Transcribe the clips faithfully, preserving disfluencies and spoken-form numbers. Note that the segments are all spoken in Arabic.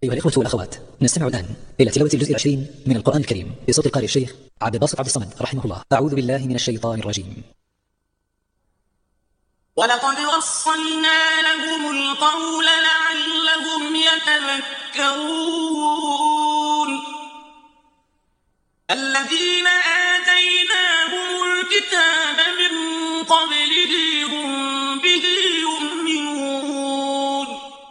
أيها الإخوة والأخوات، نستمع الآن إلى تلاوة الجزء العشرين من القرآن الكريم بصوت القارئ الشيخ عبد الباسط عبد الصمد رحمه الله. أعوذ بالله من الشيطان الرجيم. ولقد وصلنا لهم القول لعلهم يتذكرون. الذين آتيناهم الكتاب من قبله هم به يؤمنون.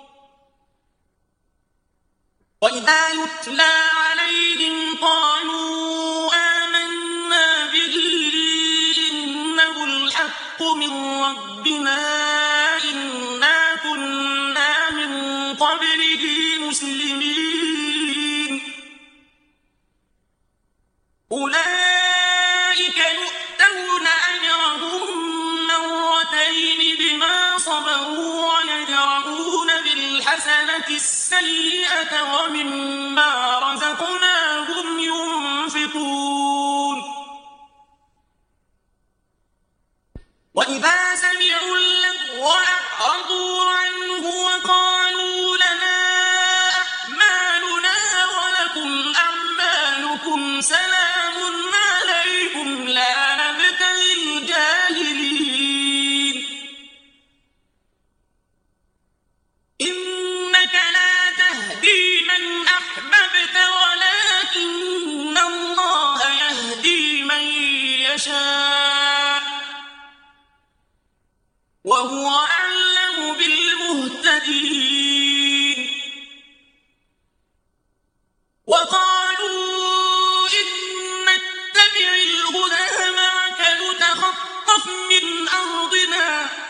وإذا يتلى عليهم قالوا آمنا به إنه الحق من ربنا إنا كنا من قبله مسلمين. أولئك يؤتون أجرهم مرتين بما صبروا ويدرؤون بالحسنة السيئة ومما رزقناهم ينفقون. وإذا سمعوا اللغو أعرضوا عنه وقالوا لنا أعمالنا ولكم أعمالكم سلام عليكم لا نبتغي الجاهلين. إنك لا تهدي من أحببت ولكن الله يهدي من يشاء وهو أعلم بالمهتدين. وقالوا إن نتبع الهدى معك نتخطف من أرضنا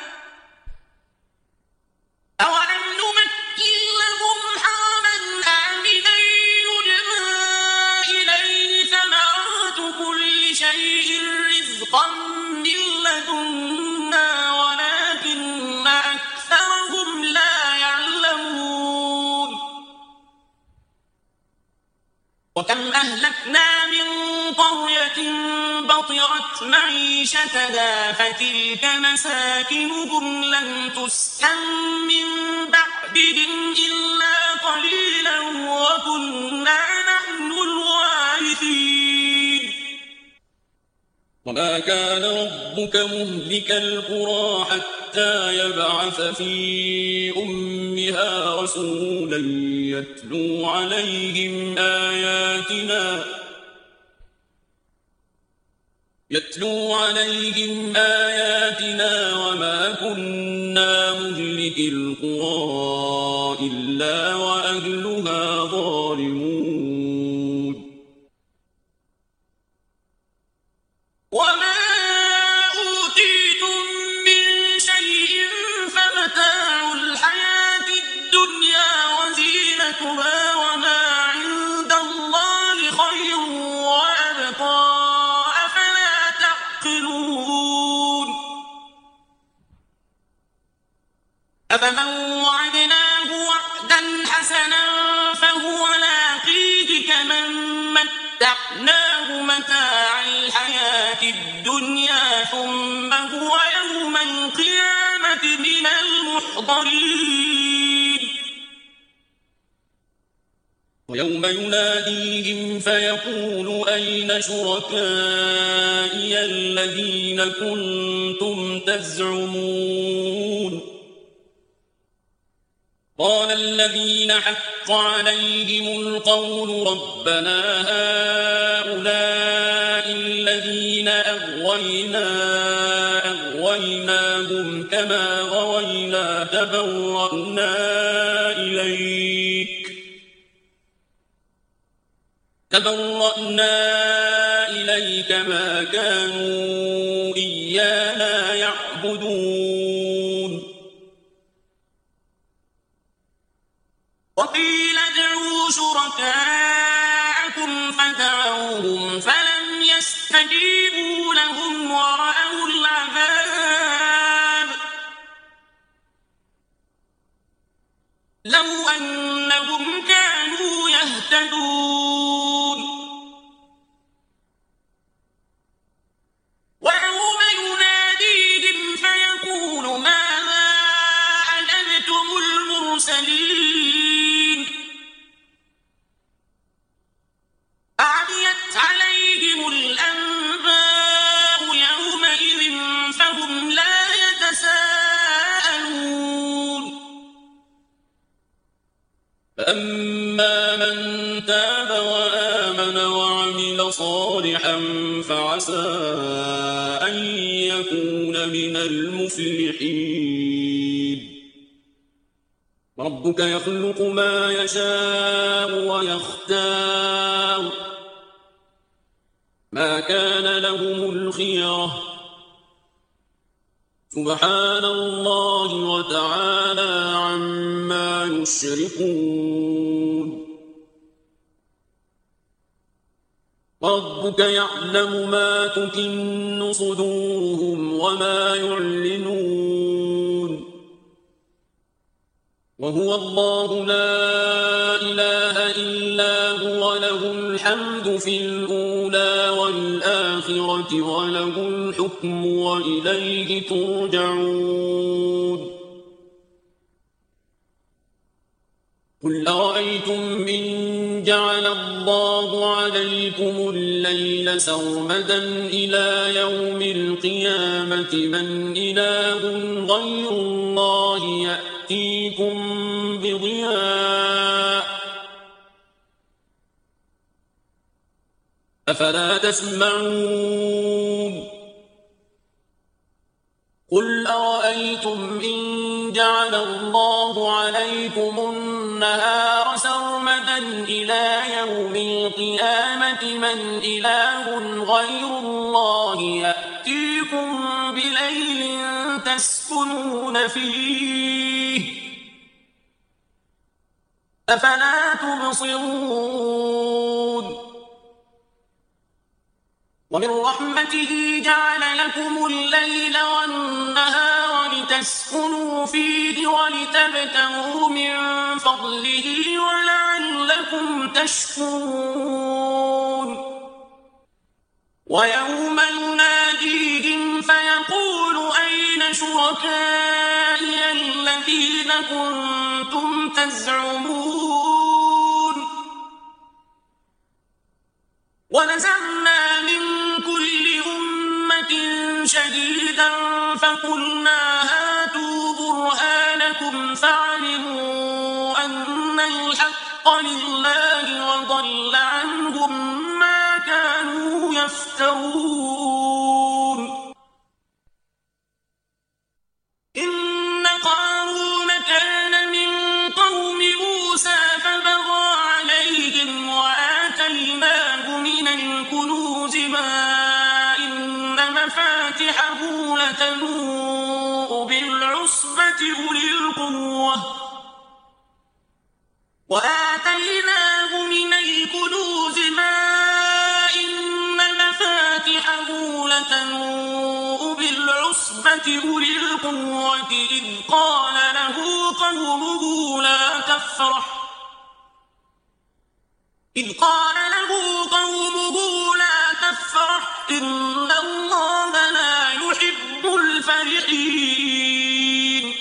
أولم نمكن لهم حرما آمنا يجبى إليه ثمرات كل شيء رزقا من لدنا ولكن أكثرهم لا يعلمون. وكم أهلكنا من قرية بطرت معيشتها فتلك مساكنهم لم تسكن من بعدهم إلا قليلا وكنا نحن الوارثين. وما كان ربك مهلك القرى حتى يبعث في أمها رسولا يتلو عليهم آياتنا يتلو عليهم آياتنا وما كنا مهلك القرى إلا وأهلها ظالمون. وما أوتيتم من شيء فمتاع الحياة الدنيا وزينتها وما عند الله خير وأبقى أفلا تعقلون. أفمن وعدناه وعدا حسنا فهو لاقيه كمن متعناه متاع الحياة الدنيا ثم هو يوم القيامة من المحضرين. ويوم يناديهم فيقول أين شركائي الذين كنتم تزعمون. قال الذين حق عليهم القول ربنا هؤلاء الذين أغوينا أغويناهم كما غوينا تبرأنا إليك تبرأنا إليك ما كانوا إيانا يعبدون. وقيل ادعوا شركاءكم فدعوهم فلم يستجيبوا لهم ورأوا العذاب لو أنهم كانوا يهتدون. ويوم يناديهم فيقول ماذا أجبتم المرسلين فأما من تاب وآمن وعمل صالحا فعسى أن يكون من المفلحين. ربك يخلق ما يشاء ويختار ما كان لهم الخيرة سبحان الله وتعالى عما يشركون. ربك يعلم ما تكن صدورهم وما يعلنون وهو الله لا إله إلا هو له الحمد في الأولى والآخرة وله الحكم وإليه ترجعون. قل أرأيتم إن جعل الله عليكم الليل سرمدا إلى يوم القيامة من إله غير الله يأتيكم بضياء أفلا تسمعون. قل أرأيتم إن جعل الله عليكم النهار سرمدا إلى يوم القيامة من إله غير الله يأتيكم بليل تسكنون فيه أفلا تبصرون. ومن رحمته جعل لكم الليل والنهار لتسكنوا فيه ولتبتغوا من فضله ولعلكم تشكرون. ويوم يناديهم فيقول أين شركائي الذين كنتم تزعمون ونزعنا من كل أمة شهيدا فقلنا هاتوا برهانكم فعلموا أن الحق لله وضل عنهم ما كانوا يفترون. إن قارون كان من قوم موسى فبغى عليهم وآتيناه من الكنوز ما إن مفاتحه لتنوء بالعصبة أولي القوة وآتيناه من الكنوز ما إن مفاتحه لتنوء بالعصبة أولي القوة إذ قال له قومه لا تفرح إذ قال له قومه لا تفرح إن الله لا يحب الفرحين.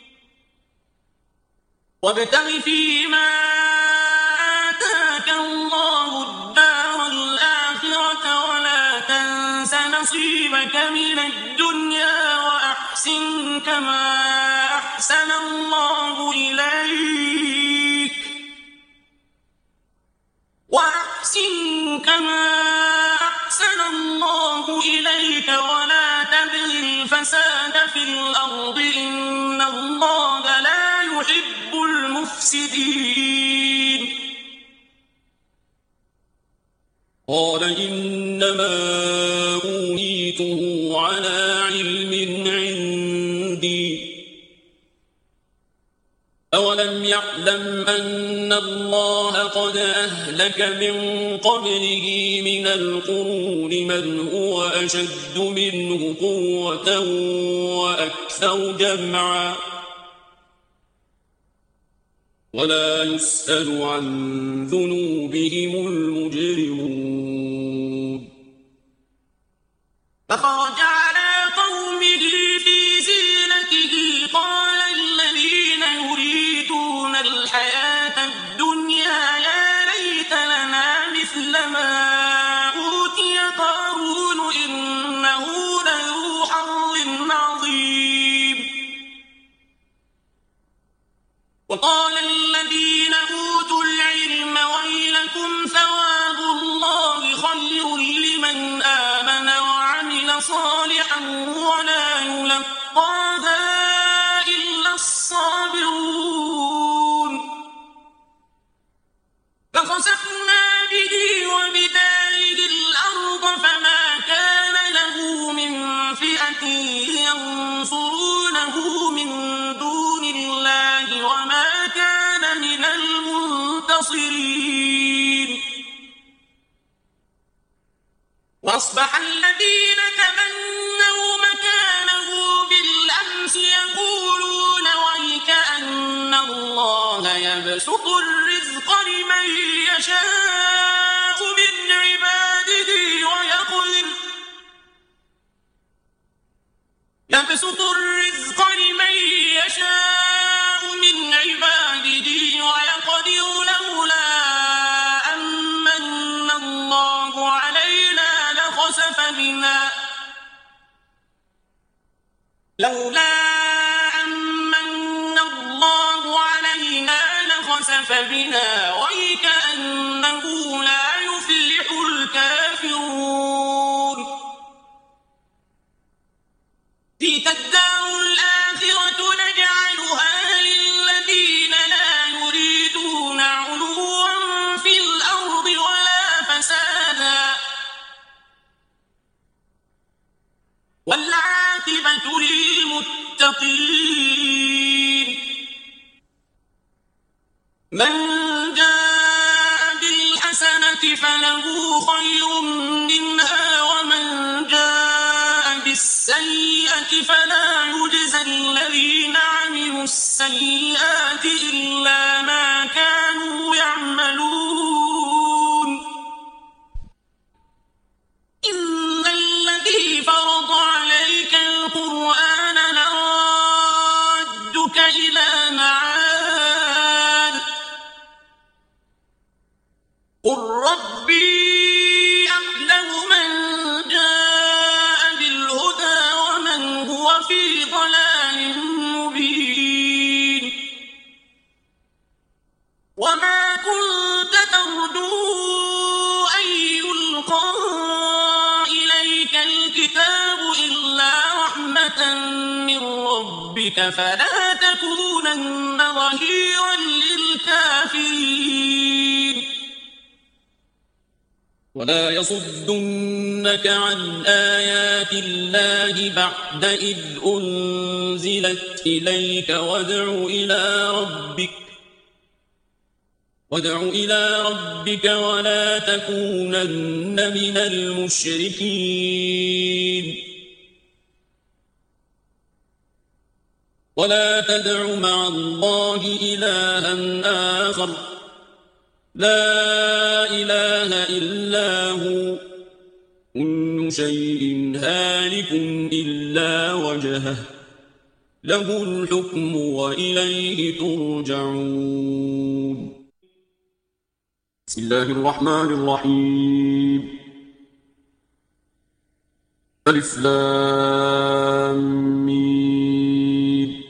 وابتغ فيما آتاك الله الدار الآخرة ولا تنس نصيبك من الدنيا وأحسن كما أحسن الله إليك وأحسن كما أحسن الله إليك ولا تبغ الفساد في الأرض إن الله لا يحب المفسدين. قال إنما أوتيته على علم عندي أولم يعلم أن الله قد أهلك من قبله من القرون من هو أشد منه قوة وأكثر جمعا ولا يسأل عن ذنوبهم المجرمون. فخرج على قومه في زينته قال الذين يريدون الحياة الدنيا يا ليت لنا مثل ما أوتي قارون إنه لذو حظ عظيم. وقال الذين أوتوا منتصرين. وأصبح الذين تمنوا مكانه بالأمس يقولون ويكأن الله يبسط الرزق لمن يشاء من عباده ويقدر يبسط الرزق لمن يشاء من عباده ويقدر لولا أمن الله علينا لخسف بنا لولا أمن الله علينا لخسف بنا ويكأنه لا يفلح الكافرون. تلك الدار الآخرة نجعلها للذين لا يريدون علوا في الأرض ولا فسادا والعاقبة للمتقين. من جاء بالحسنة فله خير منها ومن جاء بالسيئة فلا يجزى الذين عملوا السيئات إلا ما كانوا يعملون. إن الذي فرض عليك القرآن لرادك إلى معاد قل ربي أعلم من جاء بالهدى ومن هو في ضلال مبين. وما كنت ترجو أن يلقى إليك الكتاب إلا رحمة من ربك فلا تكونن ظهيرا للكافرين. ولا يصدنك عن آيات الله بعد إذ أنزلت إليك وادع إلى ربك وادع إلى ربك ولا تكونن من المشركين. ولا تدع مع الله إلها آخر لا إله إلا هو كل شيء هالك إلا وجهه له الحكم وإليه ترجعون. بسم الله الرحمن الرحيم. ألف لام ميم.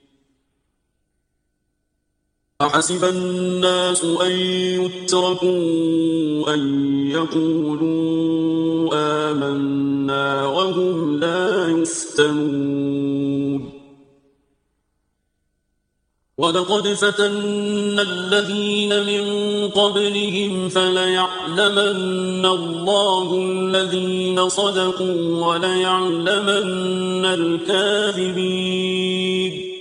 أحسب الناس أن يتركوا أن يقولوا آمنا وهم لا يفتنون. ولقد فتنا الذين من قبلهم فليعلمن الله الذين صدقوا وليعلمن الكاذبين.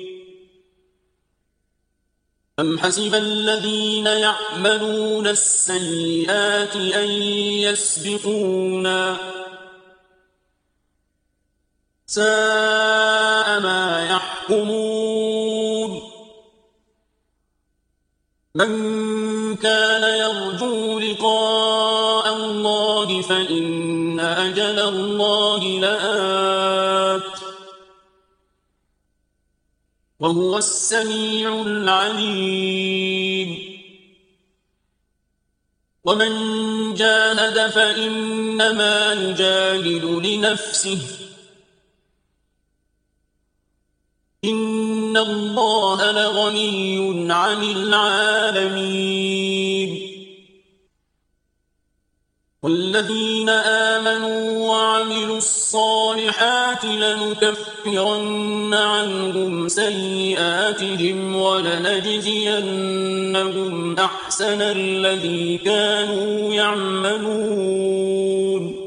أم حسب الذين يعملون السيئات أن يسبقونا ساء ما يحكمون. من كان يرجو لقاء الله فإن أجل الله لآت وهو السميع العليم. ومن جاهد فإنما يجاهد لنفسه إن الله لغني عن العالمين. والذين آمنوا وعملوا الصالحات لنكفرن عنهم سيئاتهم ولنجزينهم أحسن الذي كانوا يعملون.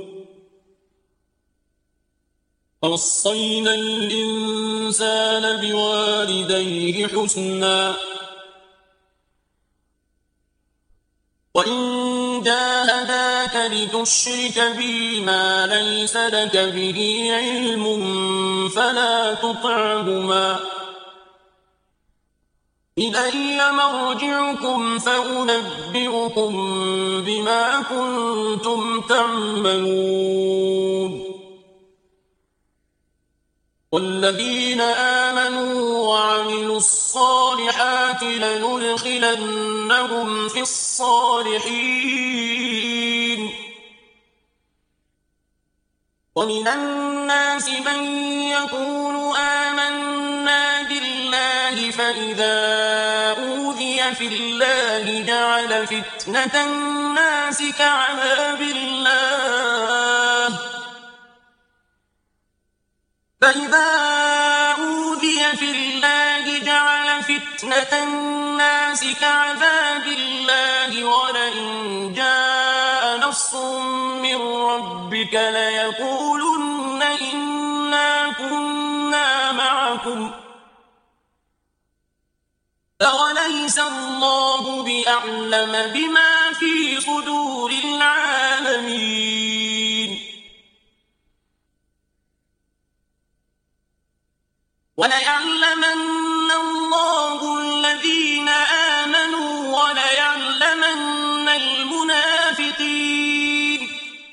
ووصينا الإنسان بوالديه حسنا وإن جاهداك لتشرك بي ما ليس لك به علم فلا تطعهما إلي مرجعكم فأنبئكم بما كنتم تعملون والذين آمنوا وعملوا الصالحات لندخلنهم في الصالحين ومن الناس من يقول آمنا بالله فإذا أوذي في الله جعل فتنة الناس كعذاب الله فإذا أوذي في الله جعل فتنة الناس كعذاب الله ولئن جاء نصر من ربك ليقولن إنا كنا معكم أوليس الله بأعلم بما في صدور العالمين وليعلمن الله الذين آمنوا وليعلمن المنافقين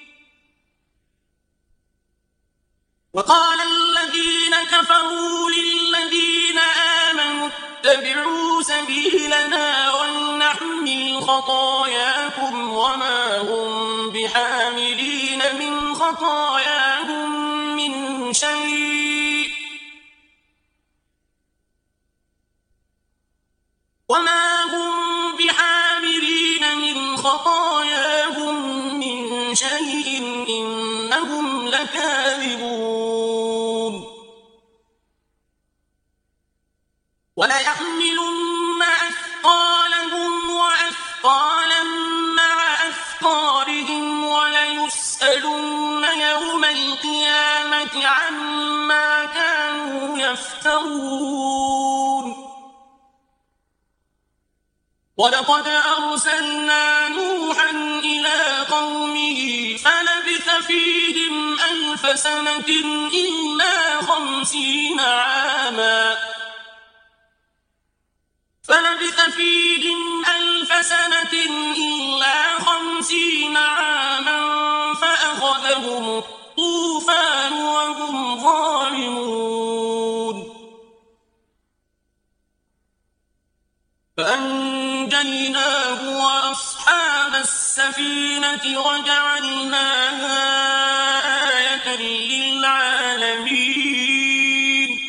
وقال الذين كفروا للذين آمنوا اتبعوا سبيلنا ولنحمل خطاياكم وما هم بحاملين من خطاياهم من شيء وما هم بحاملين من خطاياهم من شيء إنهم لكاذبون وليحملن أثقالهم وأثقالا مع أثقالهم وليسألن يوم القيامة عما كانوا يفترون ولقد أرسلنا نوحا إلى قومه فلبث فيهم ألف سنة إلا خمسين عاما فلبث فيهم ألف سنة إلا خمسين عاما فأخذهم الطوفان وهم ظالمون فأنجيناه وأصحاب السفينة وجعلناها آية للعالمين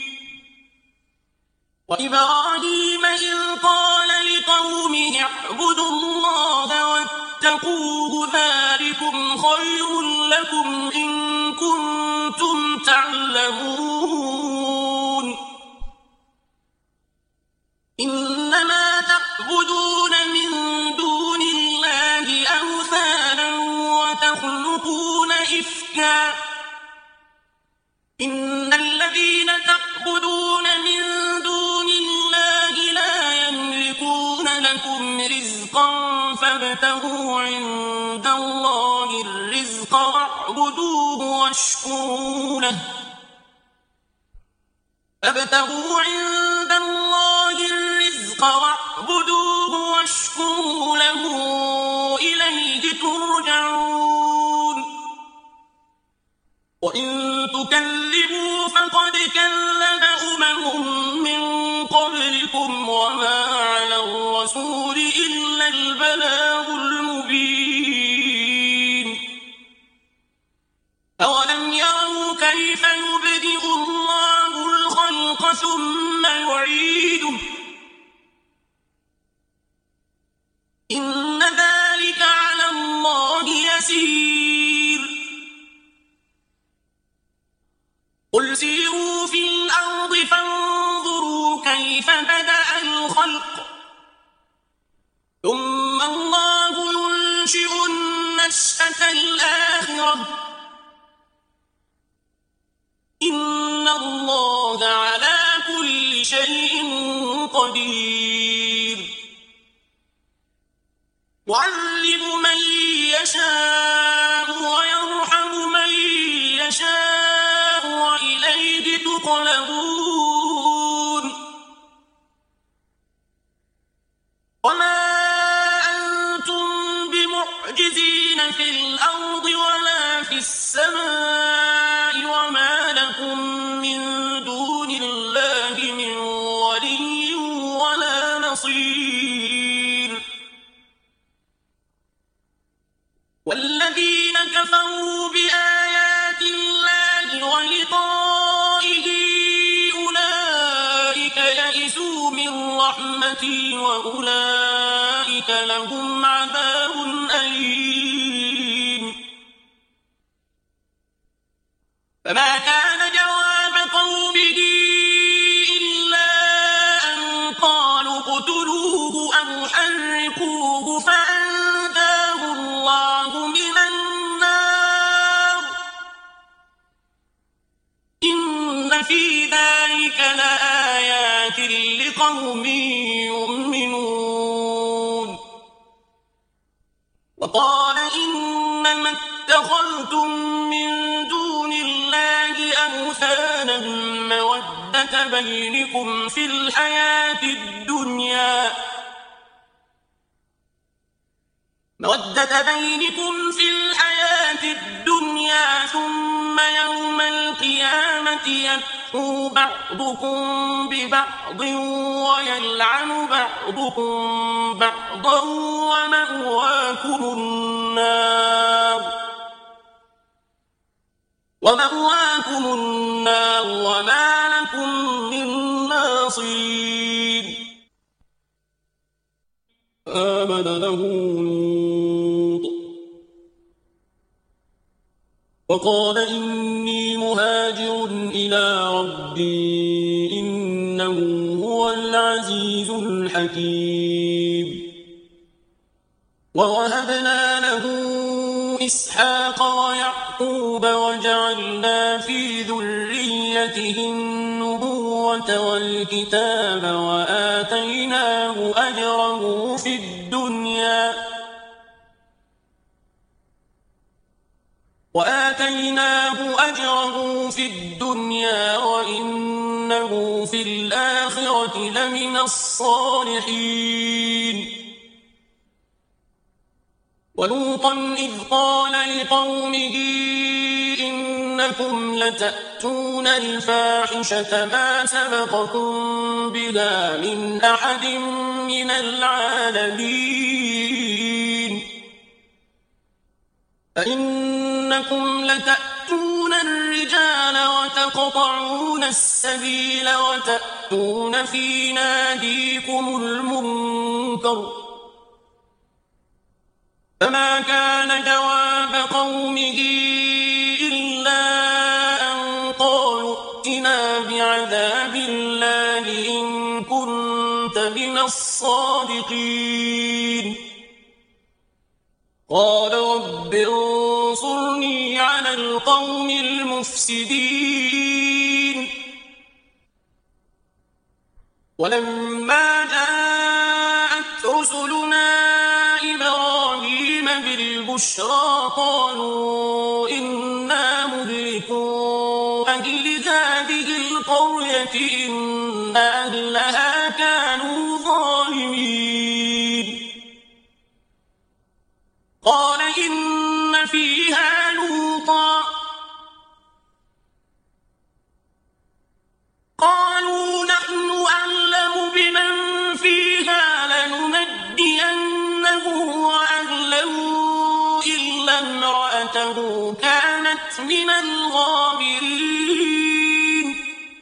وإبراهيم إذ قال لقومه اعبدوا الله واتقوه ذلكم خير لكم إن كنتم تعلمون إنما تعبدون من دون الله أوثانا وتخلقون إفكا إن الذين تعبدون من دون الله لا يملكون لكم رزقا فابتغوا عند الله الرزق واعبدوه واشكروا له فابتغوا عند الله الرزق واعبدوه واشكروا له إليه ترجعون وإن تكذبوا فقد كذب أمم من قبلكم وما على الرسول إلا البلاغ المبين أولم يروا كيف يبدئ الله الخلق ثم يعيده إن ذلك على الله يسير قل سيروا في الأرض فانظروا كيف بدأ الخلق ثم الله ينشئ النشأة الآخرة إن الله على كل شيء قدير يعذب من يشاء ويرحم من يشاء وإليه تقلبون وما أنتم بمعجزين في الأرض ولا في السماء وما لكم من دون الله من ولي ولا نصير والذين كفروا بآيات الله ولقائه أولئك يئسوا من رحمتي وأولئك لهم عذاب أليم فما كان جواب قومه إلا أن قالوا اقتلوه أو حرقوه فأنجاه الله من النار إن في ذلك لآيات لقوم يؤمنون وقال إنما اتخذتم من دون الله أوثانا مودة بينكم في الحياة الدنيا مودة بينكم في الحياة الدنيا ثم يوم القيامة يكفر بعضكم ببعض ويلعن بعضكم بعضا ومأواكم النار ومأواكم النار وما لكم من ناصرين آمن له لوط وقال إني مهاجر إلى ربي إنه هو العزيز الحكيم ووهبنا له إسحاق ويعقوب وجعلنا في ذريته النبوة والكتاب وآتيناه أجره في الدنيا وآتيناه أجره في الدنيا وإنه في الآخرة لمن الصالحين ولوطا إذ قال لقومه إنكم لتأتون الفاحشة ما سبقكم بها من أحد من العالمين أئنكم لتأتون الرجال وتقطعون السبيل وتأتون في ناديكم المنكر فما كان جواب قومه إلا أن قالوا ائتنا بعذاب الله إن كنت من الصادقين قال رب انصرني على القوم المفسدين ولما جاءت رسلنا إبراهيم بالبشرى قالوا إنا مهلكو أهل هذه القرية إن أهلها كانوا ظالمين قال إن فيها لوطا قالوا نحن أعلم بمن فيها لننجينه وأهله إلا امرأته كانت من الغابرين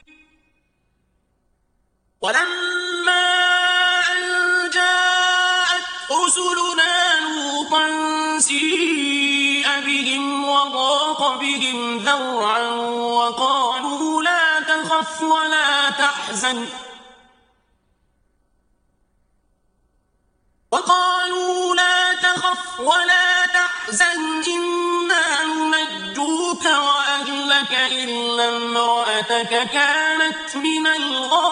ولما أن جاءت رسلنا لوطا سيء بهم وضاق بهم ذرعا وقالوا لا تخف ولا تحزن وقالوا لا تخف ولا تحزن إنا ننجوك وأهلك إلا امرأتك كانت من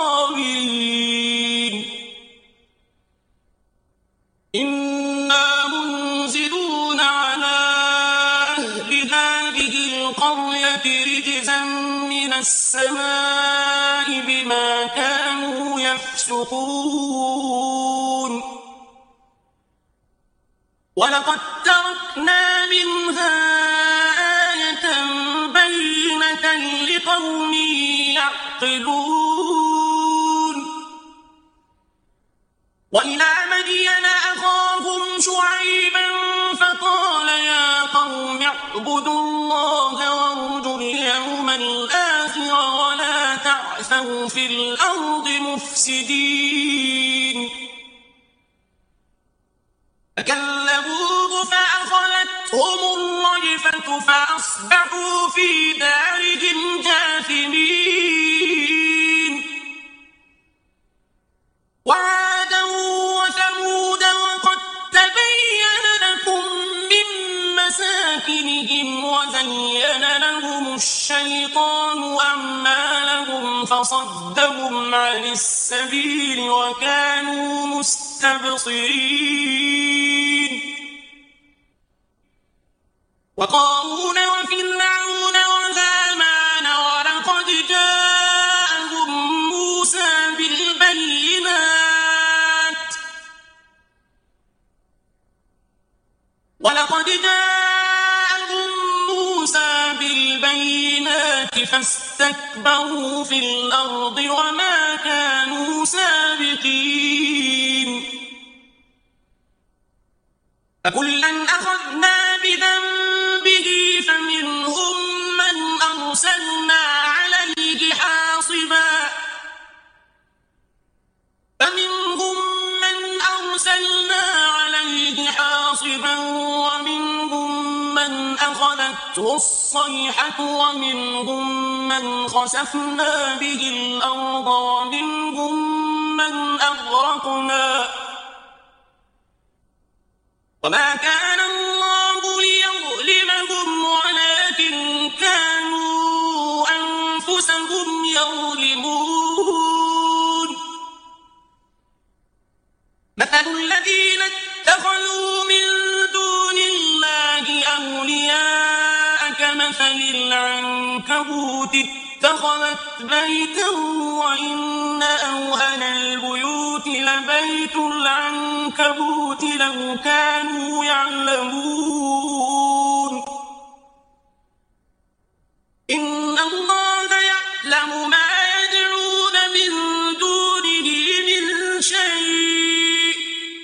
الغابرين إنا السماء بما كانوا يفسقون ولقد تركنا منها آية بينة لقوم يعقلون وإلى مدين أخاهم شعيبا فقال يا قوم اعبدوا الله وارجوا اليوم الآخر ولا تعثوا في الأرض مفسدين فكذبوه فأخذتهم الرجفة فأصبحوا في دارهم جاثمين وعادا وثمود وقد تبين لكم من مساكنهم وزين لهم الشيطان أعمالهم فصدهم عن السبيل وكانوا مستبصرين وقارون وفرعون وهامان ولقد جاءهم موسى بالبينات ولقد جاءهم موسى بالبينات فاستكبروا في الأرض وما كانوا سابقين فكلا أخذنا بذنبه فمنهم من أرسلنا عليه حاصبا فمنهم من أرسلنا عليه حاصبا ومنهم من أخذته الصيحة ومنهم من خسفنا به الأرض ومنهم من أغرقنا وما كان الله ليظلمهم ولكن كانوا أنفسهم يظلمون مثل الذين اتخذوا من دون الله أولياء كمثل العنكبوت اتخذت بيتا وإن أوهن البيوت لبيت العنكبوت لو كانوا يعلمون إن الله يعلم ما يدعون من دونه من شيء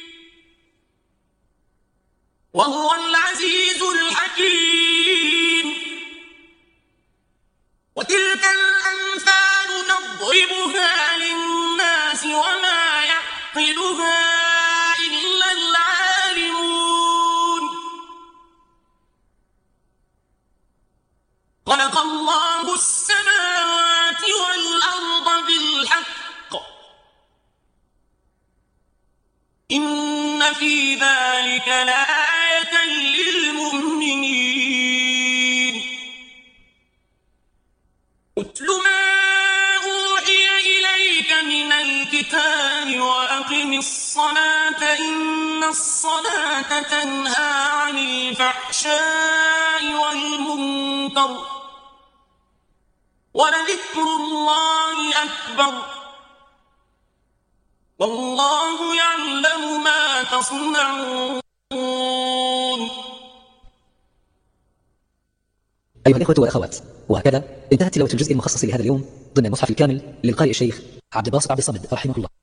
وهو العزيز الحكيم وتلك الأمثال نضربها للناس وما يعقلها إلا العالمون خلق الله السماوات والأرض بالحق إن في ذلك لآية للمؤمنين اتل ما أوحي إليك من الكتاب وأقم الصلاة إن الصلاة تنهى عن الفحشاء والمنكر ولذكر الله أكبر والله يعلم ما تصنعون. أيها الإخوة والأخوات، وهكذا انتهت تلاوة الجزء المخصص لهذا اليوم ضمن المصحف الكامل للقارئ الشيخ عبد الباسط عبد الصمد رحمه الله.